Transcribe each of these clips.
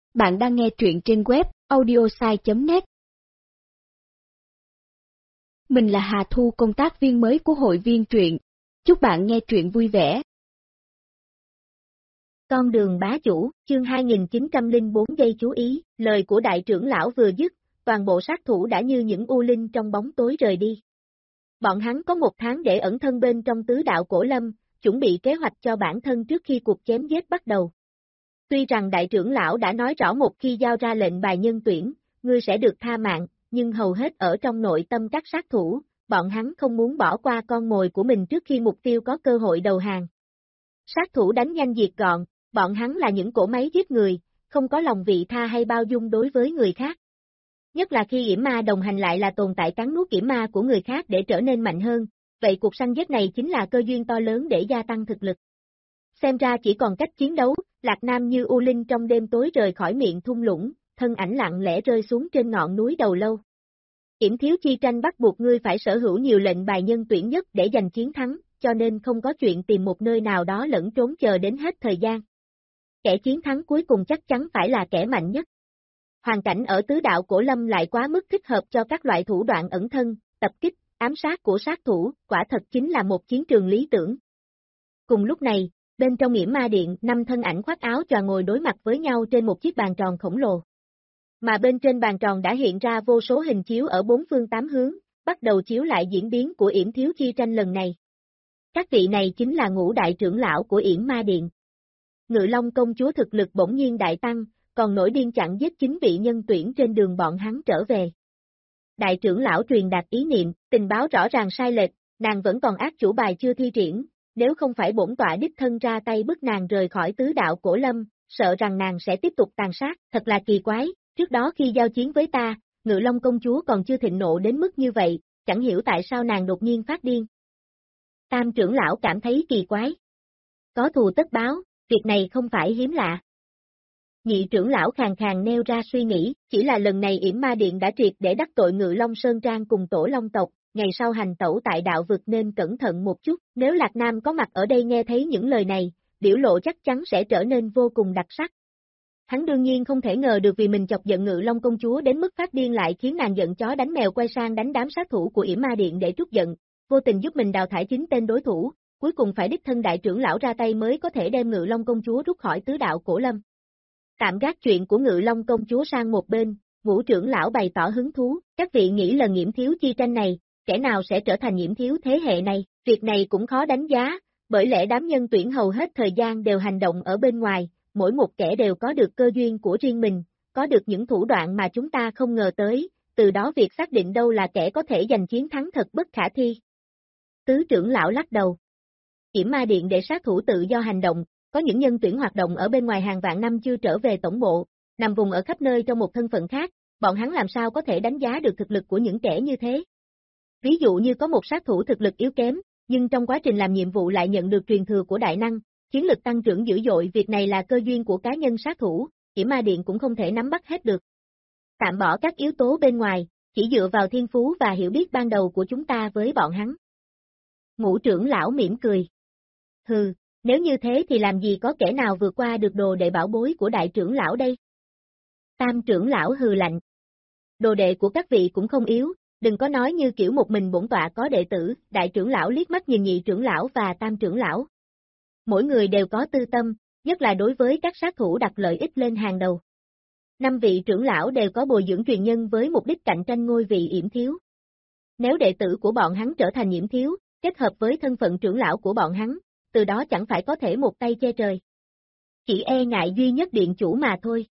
Bạn đang nghe truyện trên web audiosai.net. Mình là Hà Thu, công tác viên mới của hội viên truyện. Chúc bạn nghe truyện vui vẻ. Con đường bá chủ, chương 2904 gây chú ý, lời của đại trưởng lão vừa dứt, toàn bộ sát thủ đã như những u linh trong bóng tối rời đi. Bọn hắn có 1 tháng để ẩn thân bên trong tứ đạo cổ lâm, chuẩn bị kế hoạch cho bản thân trước khi cuộc chém giết bắt đầu. Tuy rằng đại trưởng lão đã nói rõ một khi giao ra lệnh bài nhân tuyển, ngươi sẽ được tha mạng, nhưng hầu hết ở trong nội tâm các sát thủ, bọn hắn không muốn bỏ qua con mồi của mình trước khi mục tiêu có cơ hội đầu hàng. Sát thủ đánh nhanh diệt gọn, bọn hắn là những cỗ máy giết người, không có lòng vị tha hay bao dung đối với người khác. Nhất là khi yểm ma đồng hành lại là tồn tại cắn nuốt yểm ma của người khác để trở nên mạnh hơn, vậy cuộc săn giết này chính là cơ duyên to lớn để gia tăng thực lực. Xem ra chỉ còn cách chiến đấu, Lạc Nam như u linh trong đêm tối rời khỏi miệng thung lũng, thân ảnh lặng lẽ rơi xuống trên ngọn núi đầu lâu. Yểm thiếu chi tranh bắt buộc ngươi phải sở hữu nhiều lệnh bài nhân tuyển nhất để giành chiến thắng, cho nên không có chuyện tìm một nơi nào đó lẫn trốn chờ đến hết thời gian. Kẻ chiến thắng cuối cùng chắc chắn phải là kẻ mạnh nhất. Hoàn cảnh ở tứ đạo cổ lâm lại quá mức thích hợp cho các loại thủ đoạn ẩn thân, tập kích, ám sát của sát thủ, quả thật chính là một chiến trường lý tưởng. Cùng lúc này, bên trong yểm ma điện, 5 thân ảnh khoác áo choàng ngồi đối mặt với nhau trên một chiếc bàn tròn khổng lồ. Mà bên trên bàn tròn đã hiện ra vô số hình chiếu ở 4 phương 8 hướng, bắt đầu chiếu lại diễn biến của yểm thiếu chi tranh lần này. Các vị này chính là ngũ đại trưởng lão của yểm ma điện. Ngự Long công chúa thực lực bỗng nhiên đại tăng, còn nổi điên chặn giết 9 vị nhân tuyển trên đường bọn hắn trở về. Đại trưởng lão truyền đạt ý niệm, tình báo rõ ràng sai lệch, nàng vẫn còn ác chủ bài chưa thi triển, nếu không phải bổn tọa đích thân ra tay bức nàng rời khỏi tứ đạo cổ lâm, sợ rằng nàng sẽ tiếp tục tàn sát, thật là kỳ quái, trước đó khi giao chiến với ta, Ngự Long công chúa còn chưa thịnh nộ đến mức như vậy, chẳng hiểu tại sao nàng đột nhiên phát điên. Tam trưởng lão cảm thấy kỳ quái. Có thù tất báo, việc này không phải hiếm lạ. Nhị trưởng lão khàn khàn nêu ra suy nghĩ, chỉ là lần này yểm ma điện đã triệt để đắc tội Ngự Long Sơn Trang cùng tổ Long tộc, ngày sau hành tẩu tại đạo vực nên cẩn thận một chút, nếu Lạc Nam có mặt ở đây nghe thấy những lời này, biểu lộ chắc chắn sẽ trở nên vô cùng đặc sắc. Hắn đương nhiên không thể ngờ được vì mình chọc giận Ngự Long công chúa đến mức phát điên lại khiến nàng giận chó đánh mèo quay sang đánh đám sát thủ của yểm ma điện để trút giận, vô tình giúp mình đào thải 9 tên đối thủ, cuối cùng phải đích thân đại trưởng lão ra tay mới có thể đem Ngự Long công chúa rút khỏi tứ đạo cổ lâm. Tạm gác chuyện của Ngự Long công chúa sang một bên, Ngũ trưởng lão bày tỏ hứng thú, các vị nghĩ lần yểm thiếu chi tranh này, kẻ nào sẽ trở thành yểm thiếu thế hệ này, việc này cũng khó đánh giá, bởi lẽ đám nhân tuyển hầu hết thời gian đều hành động ở bên ngoài, mỗi một kẻ đều có được cơ duyên của riêng mình, có được những thủ đoạn mà chúng ta không ngờ tới, từ đó việc xác định đâu là kẻ có thể giành chiến thắng thật bất khả thi. Tứ trưởng lão lắc đầu. Yểm ma điện để sát thủ tự do hành động, có những nhân tuyển hoạt động ở bên ngoài hàng vạn năm chưa trở về tổng bộ, nằm vùng ở khắp nơi trong một thân phận khác, bọn hắn làm sao có thể đánh giá được thực lực của những kẻ như thế. Ví dụ như có một sát thủ thực lực yếu kém, nhưng trong quá trình làm nhiệm vụ lại nhận được truyền thừa của đại năng, chiến lực tăng trưởng dữ dội, việc này là cơ duyên của cá nhân sát thủ, yểm ma điện cũng không thể nắm bắt hết được. Tạm bỏ các yếu tố bên ngoài, chỉ dựa vào thiên phú và hiểu biết ban đầu của chúng ta với bọn hắn. Ngũ trưởng lão mỉm cười. Hừ, nếu như thế thì làm gì có kẻ nào vượt qua được đồ đệ bảo bối của đại trưởng lão đây? Tam trưởng lão hừ lạnh. Đồ đệ của các vị cũng không yếu, đừng có nói như kiểu một mình bổn tọa có đệ tử, đại trưởng lão liếc mắt nhìn nhị trưởng lão và tam trưởng lão. Mỗi người đều có tư tâm, nhất là đối với các sát thủ đặt lợi ích lên hàng đầu. 5 vị trưởng lão đều có bồi dưỡng truyền nhân với mục đích cạnh tranh ngôi vị yểm thiếu. Nếu đệ tử của bọn hắn trở thành yểm thiếu, kết hợp với thân phận trưởng lão của bọn hắn, từ đó chẳng phải có thể một tay che trời. Chỉ e ngại duy nhất điện chủ mà thôi.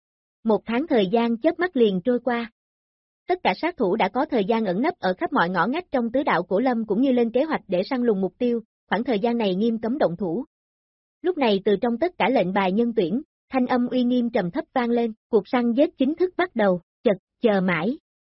1 tháng thời gian chớp mắt liền trôi qua. Tất cả sát thủ đã có thời gian ẩn nấp ở khắp mọi ngõ ngách trong tứ đạo cổ lâm cũng như lên kế hoạch để săn lùng mục tiêu, khoảng thời gian này nghiêm cấm động thủ. Lúc này từ trong tất cả lệnh bài nhân tuyển, thanh âm uy nghiêm trầm thấp vang lên, cuộc săn giết chính thức bắt đầu, chờ mãi.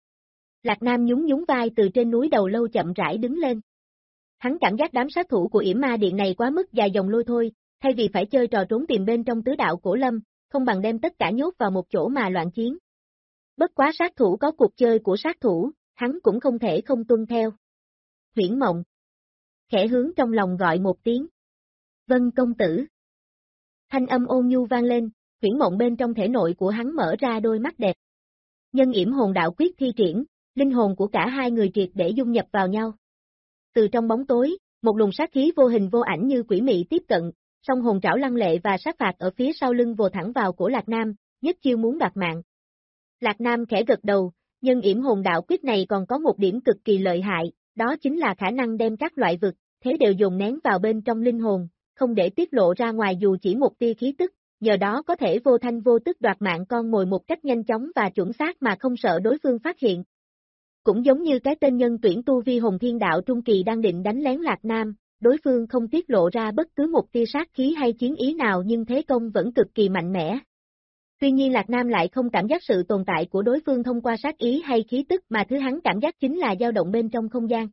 Lạc Nam nhún nhún vai từ trên núi đầu lâu chậm rãi đứng lên. Hắn cảm giác đám sát thủ của yểm ma điện này quá mức dài dòng lôi thôi, thay vì phải chơi trò trốn tìm bên trong tứ đạo cổ lâm, không bằng đem tất cả nhốt vào một chỗ mà loạn chiến. Bất quá sát thủ có cuộc chơi của sát thủ, hắn cũng không thể không tuân theo. Huyễn Mộng. Khẽ hướng trong lòng gọi một tiếng. Vân công tử. Thanh âm ôn nhu vang lên, Huyễn mộng bên trong thể nội của hắn mở ra đôi mắt đẹp. Nhân yểm hồn đạo quyết thi triển, linh hồn của cả hai người triệt để dung nhập vào nhau. Từ trong bóng tối, một luồng sát khí vô hình vô ảnh như quỷ mị tiếp cận, song hồn trảo lăng lệ và sát phạt ở phía sau lưng vồ thẳng vào cổ Lạc Nam, nhất chiêu muốn đoạt mạng. Lạc Nam khẽ gật đầu, nhân yểm hồn đạo quyết này còn có một điểm cực kỳ lợi hại, đó chính là khả năng đem các loại vực, thế đều dồn nén vào bên trong linh hồn, không để tiết lộ ra ngoài dù chỉ một tia khí tức, nhờ đó có thể vô thanh vô tức đoạt mạng con mồi một cách nhanh chóng và chuẩn xác mà không sợ đối phương phát hiện. Cũng giống như cái tên nhân tuyển tu vi hồn thiên đạo trung kỳ đang định đánh lén Lạc Nam, đối phương không tiết lộ ra bất cứ một tia sát khí hay chiến ý nào nhưng thế công vẫn cực kỳ mạnh mẽ. Tuy nhiên Lạc Nam lại không cảm giác sự tồn tại của đối phương thông qua sát ý hay khí tức mà thứ hắn cảm giác chính là dao động bên trong không gian.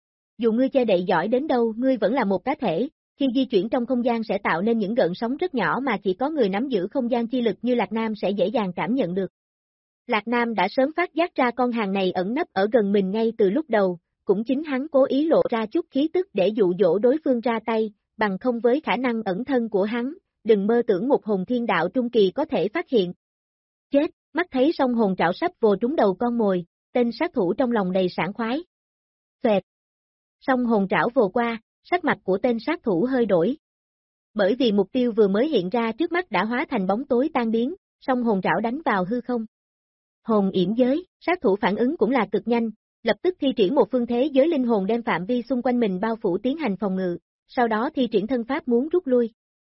Dù ngươi che đậy giỏi đến đâu, ngươi vẫn là một cá thể, khi di chuyển trong không gian sẽ tạo nên những gợn sóng rất nhỏ mà chỉ có người nắm giữ không gian chi lực như Lạc Nam sẽ dễ dàng cảm nhận được. Lạc Nam đã sớm phát giác ra con hàng này ẩn nấp ở gần mình ngay từ lúc đầu, cũng chính hắn cố ý lộ ra chút khí tức để dụ dỗ đối phương ra tay, bằng không với khả năng ẩn thân của hắn, đừng mơ tưởng một hồn thiên đạo trung kỳ có thể phát hiện. Chết, mắt thấy song hồn trảo sắp vồ trúng đầu con mồi, tên sát thủ trong lòng đầy sảng khoái. Xoẹt. Song hồn trảo vồ qua, sắc mặt của tên sát thủ hơi đổi. Bởi vì mục tiêu vừa mới hiện ra trước mắt đã hóa thành bóng tối tan biến, song hồn trảo đánh vào hư không. Hồn yểm giới, sát thủ phản ứng cũng là cực nhanh, lập tức thi triển một phương thế giới linh hồn đem phạm vi xung quanh mình bao phủ tiến hành phòng ngự, sau đó thi triển thân pháp muốn rút lui.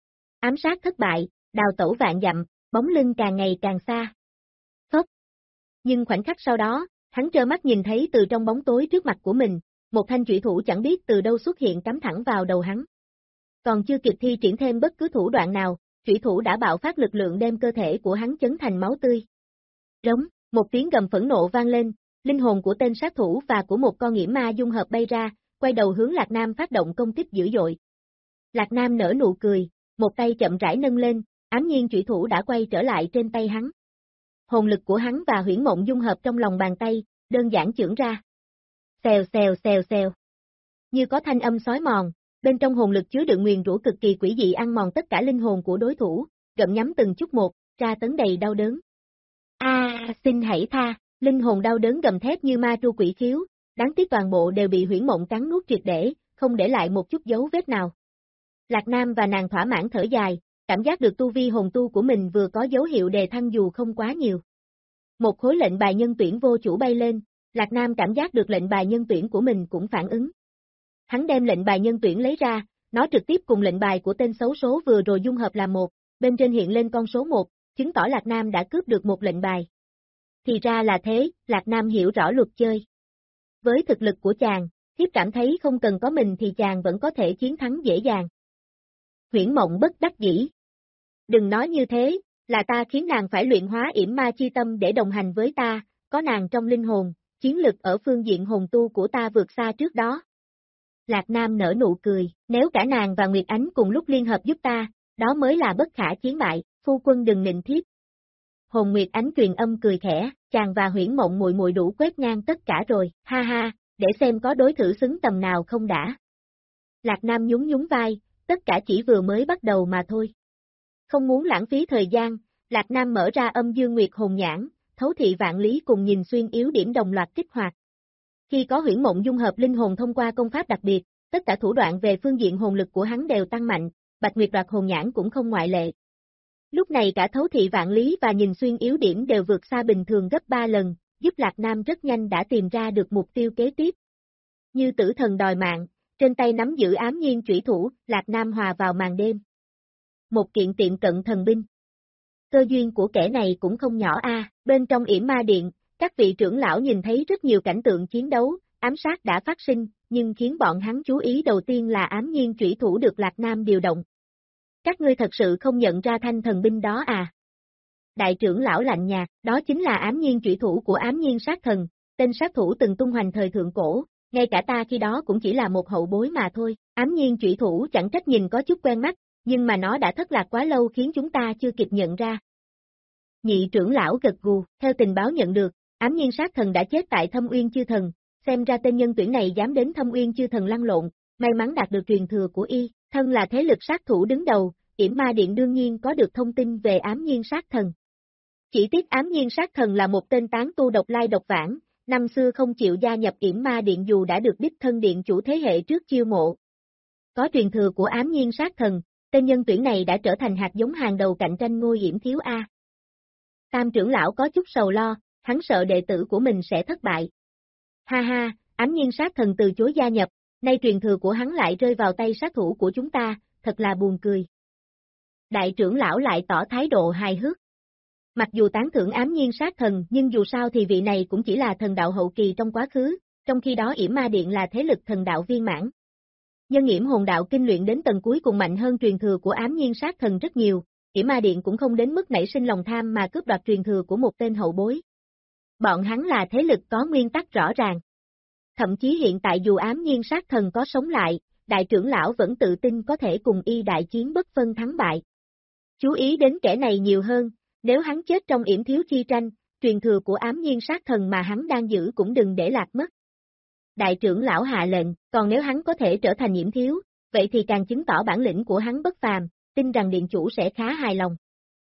Ám sát thất bại, đào tẩu vạn dặm, bóng lưng càng ngày càng xa. Phốc. Nhưng khoảnh khắc sau đó, hắn trơ mắt nhìn thấy từ trong bóng tối trước mặt của mình, một thanh chủy thủ chẳng biết từ đâu xuất hiện cắm thẳng vào đầu hắn. Còn chưa kịp thi triển thêm bất cứ thủ đoạn nào, chủy thủ đã bạo phát lực lượng đem cơ thể của hắn chấn thành máu tươi. Rống, một tiếng gầm phẫn nộ vang lên, linh hồn của tên sát thủ và của một con nghiễm ma dung hợp bay ra, quay đầu hướng Lạc Nam phát động công kích dữ dội. Lạc Nam nở nụ cười, một tay chậm rãi nâng lên, ám nhiên chủy thủ đã quay trở lại trên tay hắn. Hồn lực của hắn và huyễn mộng dung hợp trong lòng bàn tay, đơn giản chưởng ra. Xèo xèo xèo xèo. Như có thanh âm xói mòn, bên trong hồn lực chứa đựng nguyền rủa cực kỳ quỷ dị ăn mòn tất cả linh hồn của đối thủ, gặm nhắm từng chút một, tra tấn đầy đau đớn. Xin hãy tha, linh hồn đau đớn gầm thét như ma tru quỷ khiếu, đáng tiếc toàn bộ đều bị huyễn mộng cắn nuốt triệt để, không để lại một chút dấu vết nào. Lạc Nam và nàng thỏa mãn thở dài, cảm giác được tu vi hồn tu của mình vừa có dấu hiệu đề thăng dù không quá nhiều. Một khối lệnh bài nhân tuyển vô chủ bay lên, Lạc Nam cảm giác được lệnh bài nhân tuyển của mình cũng phản ứng. Hắn đem lệnh bài nhân tuyển lấy ra, nó trực tiếp cùng lệnh bài của tên xấu số vừa rồi dung hợp làm một, bên trên hiện lên con số 1, chứng tỏ Lạc Nam đã cướp được một lệnh bài. Thì ra là thế, Lạc Nam hiểu rõ luật chơi. Với thực lực của chàng, thiếp cảm thấy không cần có mình thì chàng vẫn có thể chiến thắng dễ dàng. Huyễn mộng bất đắc dĩ. Đừng nói như thế, là ta khiến nàng phải luyện hóa yểm ma chi tâm để đồng hành với ta, có nàng trong linh hồn, chiến lực ở phương diện hồn tu của ta vượt xa trước đó. Lạc Nam nở nụ cười, nếu cả nàng và Nguyệt Ánh cùng lúc liên hợp giúp ta, đó mới là bất khả chiến bại, phu quân đừng nịnh thiếp. Hồn Nguyệt Ánh truyền âm cười khẽ, chàng và huyễn mộng muội muội đủ quét ngang tất cả rồi, ha ha, để xem có đối thử xứng tầm nào không đã. Lạc Nam nhún nhún vai, tất cả chỉ vừa mới bắt đầu mà thôi. Không muốn lãng phí thời gian, Lạc Nam mở ra âm dương nguyệt hồn nhãn, thấu thị vạn lý cùng nhìn xuyên yếu điểm đồng loạt kích hoạt. Khi có huyễn mộng dung hợp linh hồn thông qua công pháp đặc biệt, tất cả thủ đoạn về phương diện hồn lực của hắn đều tăng mạnh, Bạch Nguyệt đoạt hồn nhãn cũng không ngoại lệ. Lúc này cả thấu thị vạn lý và nhìn xuyên yếu điểm đều vượt xa bình thường gấp 3 lần, giúp Lạc Nam rất nhanh đã tìm ra được mục tiêu kế tiếp. Như tử thần đòi mạng, trên tay nắm giữ ám nhiên chủy thủ, Lạc Nam hòa vào màn đêm. Một kiện tiệm cận thần binh. Cơ duyên của kẻ này cũng không nhỏ bên trong yểm ma điện, các vị trưởng lão nhìn thấy rất nhiều cảnh tượng chiến đấu, ám sát đã phát sinh, nhưng khiến bọn hắn chú ý đầu tiên là ám nhiên chủy thủ được Lạc Nam điều động. Các ngươi thật sự không nhận ra thanh thần binh đó Đại trưởng lão lạnh nhạt, đó chính là ám nhiên chủy thủ của ám nhiên sát thần, tên sát thủ từng tung hoành thời thượng cổ, ngay cả ta khi đó cũng chỉ là một hậu bối mà thôi, ám nhiên chủy thủ chẳng trách nhìn có chút quen mắt, nhưng mà nó đã thất lạc quá lâu khiến chúng ta chưa kịp nhận ra. Nhị trưởng lão gật gù, theo tình báo nhận được, ám nhiên sát thần đã chết tại Thâm Uyên Chư Thần, xem ra tên nhân tuyển này dám đến Thâm Uyên Chư Thần lăn lộn, may mắn đạt được truyền thừa của y, thân là thế lực sát thủ đứng đầu, Yểm Ma Điện đương nhiên có được thông tin về Ám Nhiên Sát Thần. Chỉ tiếc Ám Nhiên Sát Thần là một tên tán tu độc lai độc vãng, năm xưa không chịu gia nhập Yểm Ma Điện dù đã được đích thân điện chủ thế hệ trước chiêu mộ. Có truyền thừa của Ám Nhiên Sát Thần, tên nhân tuyển này đã trở thành hạt giống hàng đầu cạnh tranh ngôi Yểm Thiếu A. Tam trưởng lão có chút sầu lo, hắn sợ đệ tử của mình sẽ thất bại. Ha ha, Ám Nhiên Sát Thần từ chối gia nhập, nay truyền thừa của hắn lại rơi vào tay sát thủ của chúng ta, thật là buồn cười. Đại trưởng lão lại tỏ thái độ hài hước. Mặc dù tán thưởng Ám Nhiên Sát Thần nhưng dù sao thì vị này cũng chỉ là thần đạo hậu kỳ trong quá khứ, trong khi đó Yểm Ma Điện là thế lực thần đạo viên mãn. Nhân Yểm Hồn Đạo kinh luyện đến tầng cuối cùng mạnh hơn truyền thừa của Ám Nhiên Sát Thần rất nhiều, Yểm Ma Điện cũng không đến mức nảy sinh lòng tham mà cướp đoạt truyền thừa của một tên hậu bối. Bọn hắn là thế lực có nguyên tắc rõ ràng. Thậm chí hiện tại dù Ám Nhiên Sát Thần có sống lại, đại trưởng lão vẫn tự tin có thể cùng y đại chiến bất phân thắng bại. Chú ý đến kẻ này nhiều hơn, nếu hắn chết trong Yểm Thiếu chi tranh, truyền thừa của Ám Nhiên Sát Thần mà hắn đang giữ cũng đừng để lạc mất. Đại trưởng lão hạ lệnh, còn nếu hắn có thể trở thành Yểm Thiếu, vậy thì càng chứng tỏ bản lĩnh của hắn bất phàm, tin rằng điện chủ sẽ khá hài lòng.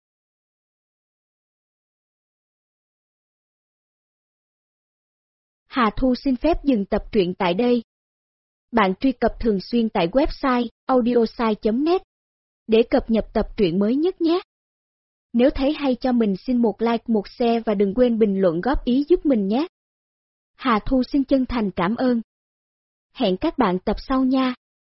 Hà Thu xin phép dừng tập truyện tại đây. Bạn truy cập thường xuyên tại website audiosai.net để cập nhật tập truyện mới nhất nhé. Nếu thấy hay cho mình xin một like, một share và đừng quên bình luận góp ý giúp mình nhé. Hà Thu xin chân thành cảm ơn. Hẹn các bạn tập sau nha.